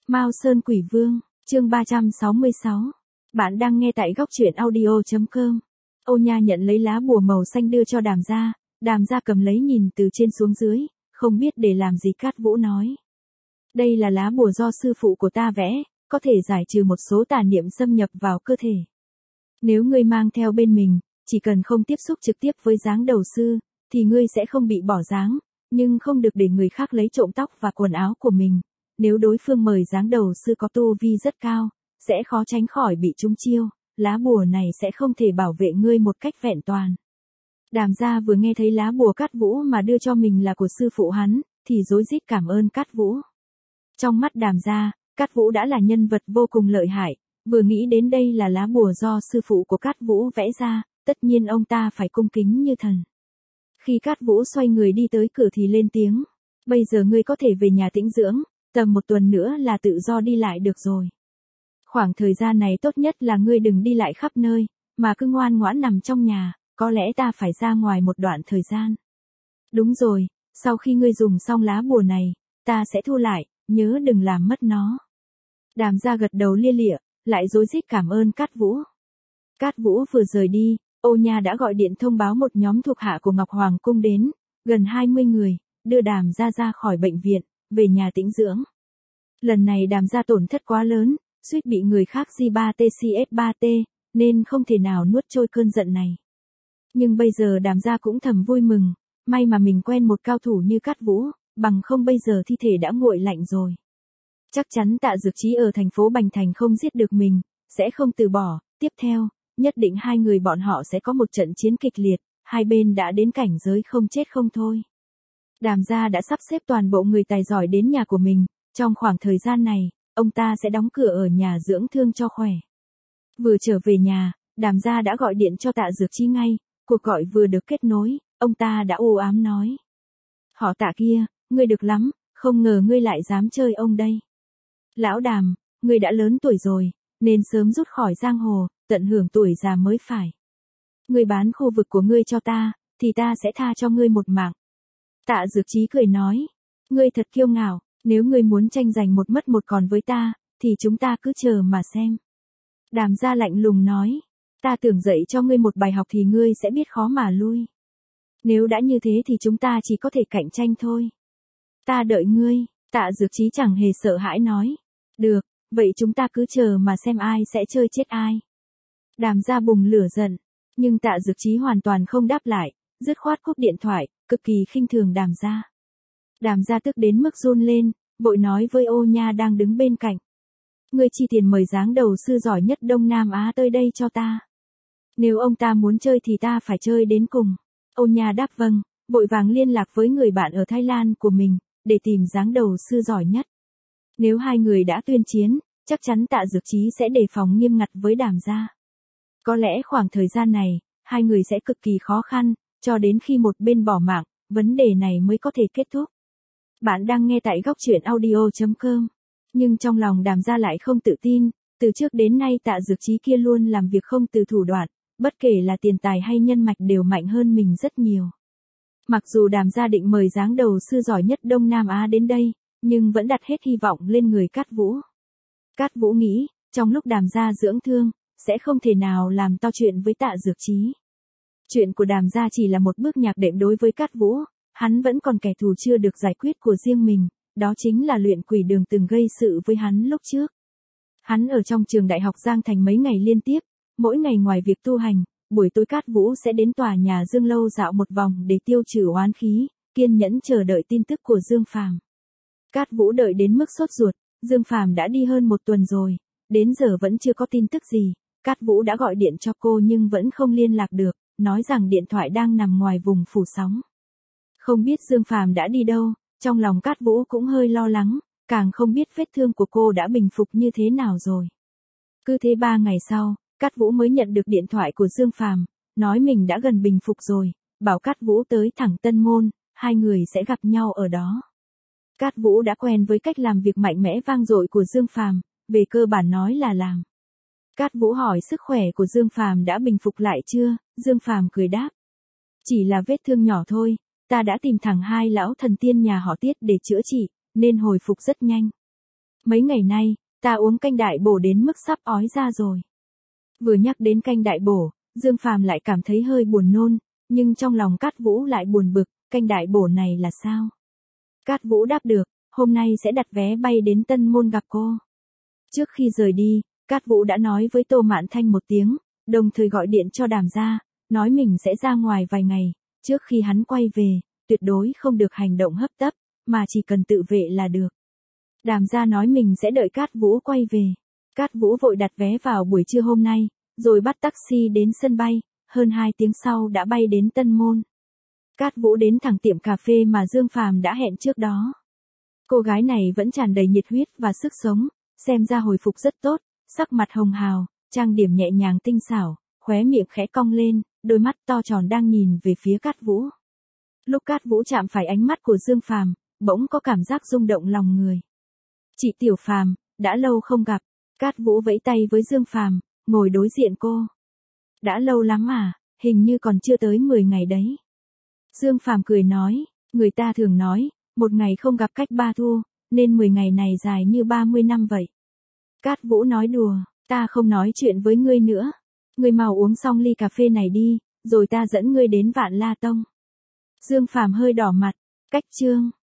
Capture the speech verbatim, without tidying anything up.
Mao Sơn Quỷ Vương, chương ba trăm sáu mươi sáu. Bạn đang nghe tại góc truyện audio chấm com. Ô Nha nhận lấy lá bùa màu xanh đưa cho Đàm gia, Đàm gia cầm lấy nhìn từ trên xuống dưới, không biết để làm gì. Cát Vũ nói. Đây là lá bùa do sư phụ của ta vẽ, có thể giải trừ một số tà niệm xâm nhập vào cơ thể. Nếu ngươi mang theo bên mình, chỉ cần không tiếp xúc trực tiếp với dáng đầu sư, thì ngươi sẽ không bị bỏ dáng, nhưng không được để người khác lấy trộm tóc và quần áo của mình. Nếu đối phương mời dáng đầu sư có tu vi rất cao, sẽ khó tránh khỏi bị trúng chiêu, lá bùa này sẽ không thể bảo vệ ngươi một cách vẹn toàn. Đàm gia vừa nghe thấy lá bùa Cát Vũ mà đưa cho mình là của sư phụ hắn, thì rối rít cảm ơn Cát Vũ. Trong mắt Đàm gia, Cát Vũ đã là nhân vật vô cùng lợi hại, vừa nghĩ đến đây là lá bùa do sư phụ của Cát Vũ vẽ ra, tất nhiên ông ta phải cung kính như thần. Khi Cát Vũ xoay người đi tới cửa thì lên tiếng, bây giờ ngươi có thể về nhà tĩnh dưỡng, tầm một tuần nữa là tự do đi lại được rồi. Khoảng thời gian này tốt nhất là ngươi đừng đi lại khắp nơi, mà cứ ngoan ngoãn nằm trong nhà, có lẽ ta phải ra ngoài một đoạn thời gian. Đúng rồi, sau khi ngươi dùng xong lá bùa này, ta sẽ thu lại, nhớ đừng làm mất nó. Đàm gia gật đầu lia lịa, lại rối rít cảm ơn Cát Vũ. Cát Vũ vừa rời đi, Ô Nha đã gọi điện thông báo một nhóm thuộc hạ của Ngọc Hoàng cung đến, gần hai mươi người, đưa Đàm gia ra khỏi bệnh viện, về nhà tĩnh dưỡng. Lần này Đàm gia tổn thất quá lớn, suýt bị người khác G ba T C S ba T, nên không thể nào nuốt trôi cơn giận này. Nhưng bây giờ Đàm gia cũng thầm vui mừng, may mà mình quen một cao thủ như Cát Vũ, bằng không bây giờ thi thể đã nguội lạnh rồi. Chắc chắn Tạ Dược Chí ở thành phố Bành Thành không giết được mình, sẽ không từ bỏ, tiếp theo, nhất định hai người bọn họ sẽ có một trận chiến kịch liệt, hai bên đã đến cảnh giới không chết không thôi. Đàm gia đã sắp xếp toàn bộ người tài giỏi đến nhà của mình, trong khoảng thời gian này, ông ta sẽ đóng cửa ở nhà dưỡng thương cho khỏe. Vừa trở về nhà, Đàm gia đã gọi điện cho Tạ Dược Chí ngay, cuộc gọi vừa được kết nối, ông ta đã u ám nói. Họ Tạ kia, ngươi được lắm, không ngờ ngươi lại dám chơi ông đây. Lão Đàm, ngươi đã lớn tuổi rồi, nên sớm rút khỏi giang hồ, tận hưởng tuổi già mới phải. Ngươi bán khu vực của ngươi cho ta, thì ta sẽ tha cho ngươi một mạng. Tạ Dược Chí cười nói, ngươi thật kiêu ngạo, nếu ngươi muốn tranh giành một mất một còn với ta, thì chúng ta cứ chờ mà xem. Đàm gia lạnh lùng nói, ta tưởng dạy cho ngươi một bài học thì ngươi sẽ biết khó mà lui. Nếu đã như thế thì chúng ta chỉ có thể cạnh tranh thôi. Ta đợi ngươi, Tạ Dược Chí chẳng hề sợ hãi nói. Được, vậy chúng ta cứ chờ mà xem ai sẽ chơi chết ai. Đàm gia bùng lửa giận, nhưng Tạ Dược Chí hoàn toàn không đáp lại, dứt khoát cúp điện thoại, cực kỳ khinh thường Đàm gia. Đàm gia tức đến mức run lên, vội nói với Ô Nha đang đứng bên cạnh. Ngươi chi tiền mời dáng đầu sư giỏi nhất Đông Nam Á tới đây cho ta. Nếu ông ta muốn chơi thì ta phải chơi đến cùng. Ô Nha đáp vâng, vội vàng liên lạc với người bạn ở Thái Lan của mình, để tìm dáng đầu sư giỏi nhất. Nếu hai người đã tuyên chiến, chắc chắn Tạ Dược Chí sẽ đề phòng nghiêm ngặt với Đàm gia. Có lẽ khoảng thời gian này, hai người sẽ cực kỳ khó khăn, cho đến khi một bên bỏ mạng, vấn đề này mới có thể kết thúc. Bạn đang nghe tại góc truyện audio chấm com. Nhưng trong lòng Đàm gia lại không tự tin, từ trước đến nay Tạ Dược Chí kia luôn làm việc không từ thủ đoạn, bất kể là tiền tài hay nhân mạch đều mạnh hơn mình rất nhiều. Mặc dù Đàm gia định mời dáng đầu sư giỏi nhất Đông Nam Á đến đây, nhưng vẫn đặt hết hy vọng lên người Cát Vũ. Cát Vũ nghĩ, trong lúc Đàm gia dưỡng thương, sẽ không thể nào làm to chuyện với Tạ Dược Chí. Chuyện của Đàm gia chỉ là một bước nhạc đệm đối với Cát Vũ, hắn vẫn còn kẻ thù chưa được giải quyết của riêng mình, đó chính là Luyện Quỷ Đường từng gây sự với hắn lúc trước. Hắn ở trong trường đại học Giang Thành mấy ngày liên tiếp, mỗi ngày ngoài việc tu hành, buổi tối Cát Vũ sẽ đến tòa nhà Dương Lâu dạo một vòng để tiêu trừ oán khí, kiên nhẫn chờ đợi tin tức của Dương Phàm. Cát Vũ đợi đến mức sốt ruột, Dương Phàm đã đi hơn một tuần rồi, đến giờ vẫn chưa có tin tức gì. Cát Vũ đã gọi điện cho cô nhưng vẫn không liên lạc được, nói rằng điện thoại đang nằm ngoài vùng phủ sóng. Không biết Dương Phàm đã đi đâu, trong lòng Cát Vũ cũng hơi lo lắng, càng không biết vết thương của cô đã bình phục như thế nào rồi. Cứ thế ba ngày sau, Cát Vũ mới nhận được điện thoại của Dương Phàm, nói mình đã gần bình phục rồi, bảo Cát Vũ tới thẳng Tân Môn, hai người sẽ gặp nhau ở đó. Cát Vũ đã quen với cách làm việc mạnh mẽ vang dội của Dương Phàm, về cơ bản nói là làm. Cát Vũ hỏi sức khỏe của Dương Phàm đã bình phục lại chưa, Dương Phàm cười đáp. Chỉ là vết thương nhỏ thôi, ta đã tìm thẳng hai lão thần tiên nhà họ Tiết để chữa trị, nên hồi phục rất nhanh. Mấy ngày nay, ta uống canh đại bổ đến mức sắp ói ra rồi. Vừa nhắc đến canh đại bổ, Dương Phàm lại cảm thấy hơi buồn nôn, nhưng trong lòng Cát Vũ lại buồn bực, canh đại bổ này là sao? Cát Vũ đáp được, hôm nay sẽ đặt vé bay đến Tân Môn gặp cô. Trước khi rời đi, Cát Vũ đã nói với Tô Mạn Thanh một tiếng, đồng thời gọi điện cho Đàm gia, nói mình sẽ ra ngoài vài ngày, trước khi hắn quay về, tuyệt đối không được hành động hấp tấp, mà chỉ cần tự vệ là được. Đàm gia nói mình sẽ đợi Cát Vũ quay về. Cát Vũ vội đặt vé vào buổi trưa hôm nay, rồi bắt taxi đến sân bay, hơn hai tiếng sau đã bay đến Tân Môn. Cát Vũ đến thẳng tiệm cà phê mà Dương Phàm đã hẹn trước đó. Cô gái này vẫn tràn đầy nhiệt huyết và sức sống, xem ra hồi phục rất tốt, sắc mặt hồng hào, trang điểm nhẹ nhàng tinh xảo, khóe miệng khẽ cong lên, đôi mắt to tròn đang nhìn về phía Cát Vũ. Lúc Cát Vũ chạm phải ánh mắt của Dương Phàm, bỗng có cảm giác rung động lòng người. Chị Tiểu Phàm, đã lâu không gặp. Cát Vũ vẫy tay với Dương Phàm, ngồi đối diện cô. Đã lâu lắm à, hình như còn chưa tới mười ngày đấy. Dương Phàm cười nói, người ta thường nói, một ngày không gặp cách ba thua, nên mười ngày này dài như ba mươi năm vậy. Cát Vũ nói đùa, ta không nói chuyện với ngươi nữa. Ngươi mau uống xong ly cà phê này đi, rồi ta dẫn ngươi đến Vạn La Tông. Dương Phàm hơi đỏ mặt, cách chương.